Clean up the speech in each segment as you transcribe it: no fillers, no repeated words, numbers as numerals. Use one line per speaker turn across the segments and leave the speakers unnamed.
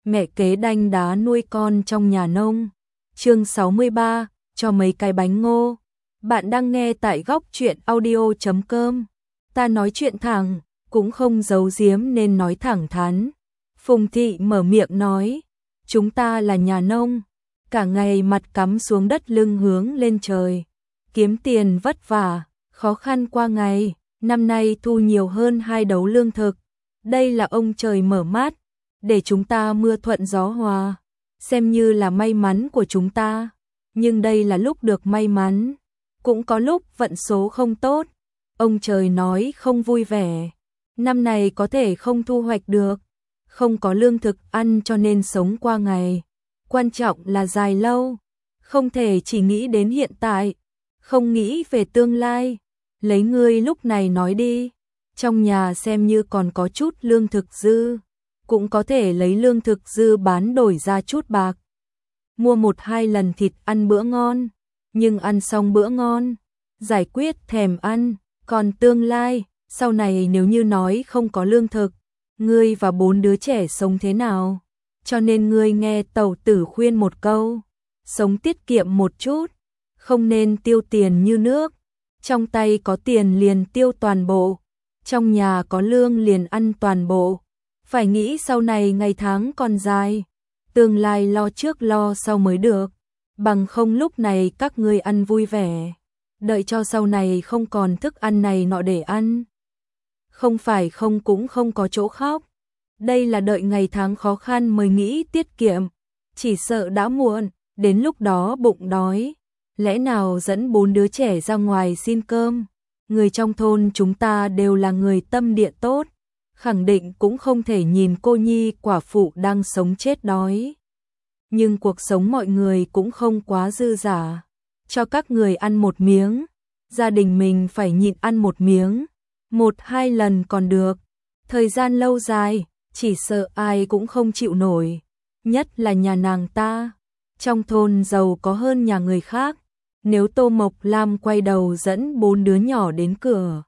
Mẹ kế đanh đá nuôi con trong nhà nông. Chương 63, cho mấy cái bánh ngô. Bạn đang nghe tại góc truyện audio.com. Ta nói chuyện thẳng, cũng không giấu giếm nên nói thẳng thắn. Phùng Thị mở miệng nói, chúng ta là nhà nông, cả ngày mặt cắm xuống đất lưng hướng lên trời. Kiếm tiền vất vả, khó khăn qua ngày, năm nay thu nhiều hơn 2 đấu lương thực. Đây là ông trời mở mát, để chúng ta mưa thuận gió hòa, xem như là may mắn của chúng ta. Nhưng đây là lúc được may mắn, cũng có lúc vận số không tốt. Ông trời nói không vui vẻ, năm này có thể không thu hoạch được, không có lương thực ăn cho nên sống qua ngày. Quan trọng là dài lâu, không thể chỉ nghĩ đến hiện tại, không nghĩ về tương lai. Lấy ngươi lúc này nói đi, trong nhà xem như còn có chút lương thực dư, cũng có thể lấy lương thực dư bán đổi ra chút bạc. Mua 1-2 lần thịt ăn bữa ngon, nhưng ăn xong bữa ngon, giải quyết thèm ăn, còn tương lai, sau này nếu như nói không có lương thực, ngươi và 4 đứa trẻ sống thế nào? Cho nên ngươi nghe tẩu tử khuyên một câu, sống tiết kiệm một chút, không nên tiêu tiền như nước. Trong tay có tiền liền tiêu toàn bộ, trong nhà có lương liền ăn toàn bộ. Phải nghĩ sau này ngày tháng còn dài, tương lai lo trước lo sau mới được, bằng không lúc này các ngươi ăn vui vẻ, đợi cho sau này không còn thức ăn này nọ để ăn. Không phải không cũng không có chỗ khóc, đây là đợi ngày tháng khó khăn mới nghĩ tiết kiệm, chỉ sợ đã muộn, đến lúc đó bụng đói. Lẽ nào dẫn 4 đứa trẻ ra ngoài xin cơm? Người trong thôn chúng ta đều là người tâm địa tốt, khẳng định cũng không thể nhìn cô nhi quả phụ đang sống chết đói. Nhưng cuộc sống mọi người cũng không quá dư dả, cho các người ăn một miếng, gia đình mình phải nhịn ăn một miếng, 1-2 lần còn được, thời gian lâu dài, chỉ sợ ai cũng không chịu nổi, nhất là nhà nàng ta, trong thôn giàu có hơn nhà người khác. Nếu Tô Mộc Lam quay đầu dẫn 4 đứa nhỏ đến cửa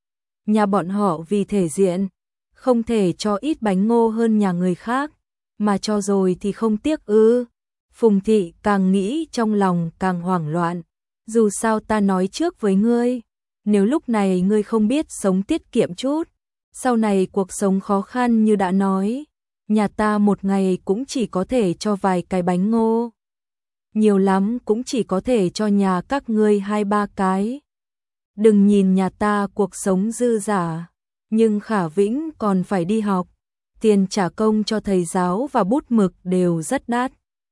nhà bọn họ vì thể diện, không thể cho ít bánh ngô hơn nhà người khác, mà cho rồi thì không tiếc ư? Phùng Thị càng nghĩ trong lòng càng hoảng loạn. Dù sao ta nói trước với ngươi, nếu lúc này ngươi không biết sống tiết kiệm chút, sau này cuộc sống khó khăn như đã nói, nhà ta một ngày cũng chỉ có thể cho vài cái bánh ngô. Nhiều lắm cũng chỉ có thể cho nhà các ngươi 2-3 cái. Đừng nhìn nhà ta cuộc sống dư dả, nhưng Khả Vĩnh còn phải đi học, tiền trả công cho thầy giáo và bút mực đều rất đắt.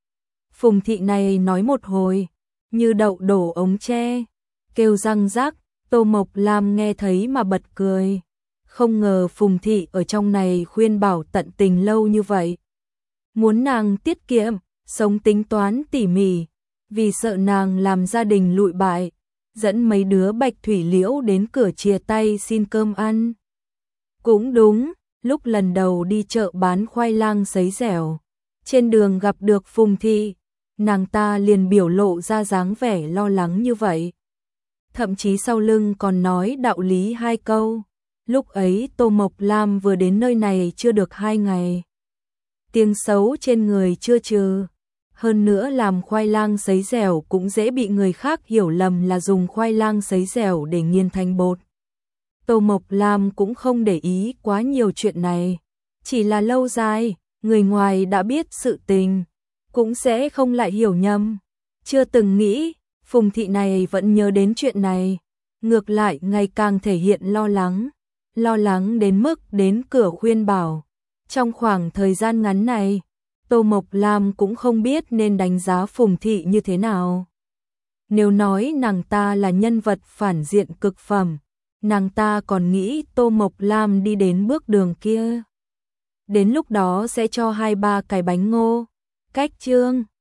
Phùng Thị này nói một hồi, như đậu đổ ống tre, kêu răng rắc. Tô Mộc Lam nghe thấy mà bật cười. Không ngờ Phùng Thị ở trong này khuyên bảo tận tình lâu như vậy. Muốn nàng tiết kiệm, sống tính toán tỉ mỉ, vì sợ nàng làm gia đình lụi bại, dẫn mấy đứa Bạch Thủy Liễu đến cửa chìa tay xin cơm ăn. Cũng đúng, lúc lần đầu đi chợ bán khoai lang sấy dẻo, trên đường gặp được Phùng Thị, nàng ta liền biểu lộ ra dáng vẻ lo lắng như vậy. Thậm chí sau lưng còn nói đạo lý 2 câu. Lúc ấy Tô Mộc Lam vừa đến nơi này chưa được 2 ngày. Tiếng xấu trên người chưa trừ. Hơn nữa làm khoai lang sấy dẻo cũng dễ bị người khác hiểu lầm là dùng khoai lang sấy dẻo để nghiền thành bột. Tô Mộc Lam cũng không để ý quá nhiều chuyện này. Chỉ là lâu dài, người ngoài đã biết sự tình, cũng sẽ không lại hiểu nhầm. Chưa từng nghĩ, Phùng Thị này vẫn nhớ đến chuyện này. Ngược lại ngày càng thể hiện lo lắng đến mức đến cửa khuyên bảo. Trong khoảng thời gian ngắn này, Tô Mộc Lam cũng không biết nên đánh giá Phùng Thị như thế nào. Nếu nói nàng ta là nhân vật phản diện cực phẩm, nàng ta còn nghĩ Tô Mộc Lam đi đến bước đường kia, đến lúc đó sẽ cho 2-3 cái bánh ngô. Cách chương